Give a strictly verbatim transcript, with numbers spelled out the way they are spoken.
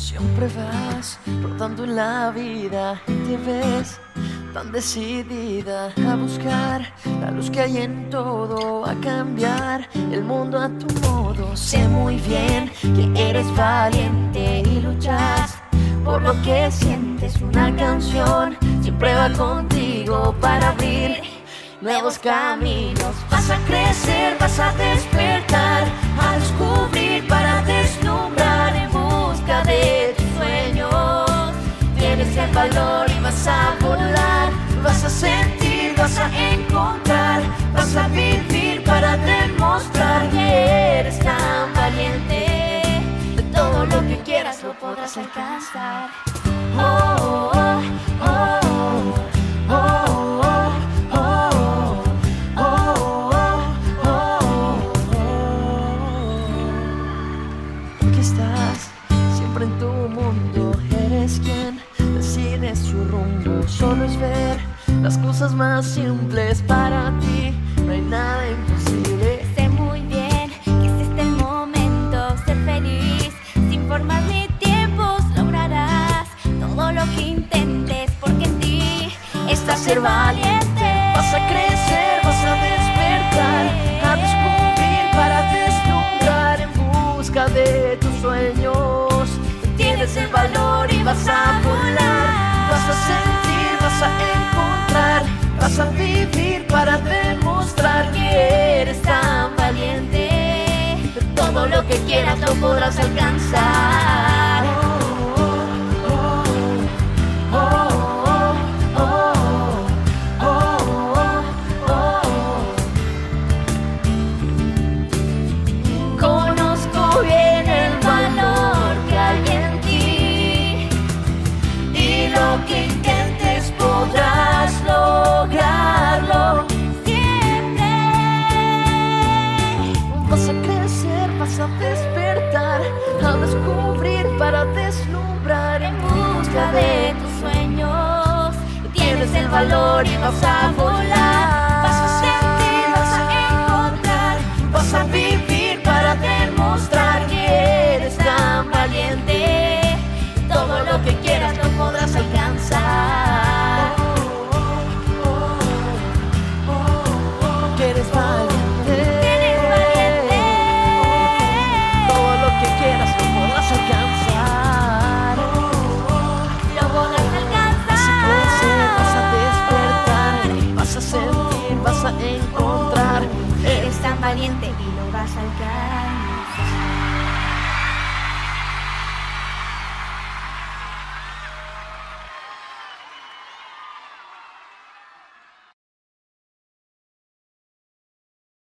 Siempre vas rodando en la vida y te ves tan decidida a buscar la luz que hay en todo, a cambiar el mundo a tu modo. Sé muy bien que eres valiente y luchas por lo que sientes. Una canción siempre va contigo para abrir nuevos caminos. Vas a crecer, vas a despertar, a descubrir, para deslumbrar en busca de tus sueños. Tienes el valor y vas a volar, vas a sentir, vas a encontrar, vas a vivir para demostrar que eres tan valiente. De todo lo que quieras lo podrás alcanzar. Oh, oh, oh, oh, oh, oh, oh, oh, oh. Porque estás siempre en tu mundo, eres quien decide su rumbo. Solo es ver las cosas más simples para ti, no hay nada imposible. Sé muy bien que es este el momento, ser feliz, sin formas ni tiempos lograrás todo lo que intentes, porque en ti está ser valiente. Vas a crecer, vas a despertar, a descubrir, para deslumbrar en busca de tus sueños. Tienes el valor y vas a volar, vas a sentir, vas a encontrar, vas a vivir para demostrar que eres tan valiente. Todo lo que quieras lo podrás alcanzar. Conozco bien el valor que hay en ti, y lo que intentes podrás lograrlo. Siempre Vas a crecer, vas a despertar, a descubrir, para deslumbrar en busca de tus sueños, Tienes el valor y vas a volar, vas a sentir, vas a encontrar, vas a vivir para demostrar que eres tan valiente. Todo lo que quieras lo podrás alcanzar. Que eres valiente. eres valiente. Todo lo que quieras lo podrás alcanzar. Lo podrás Vas a crecer, vas a alcanzar. despertar, vas a sentir, vas a encontrar. Eres tan valiente y lo vas a alcanzar.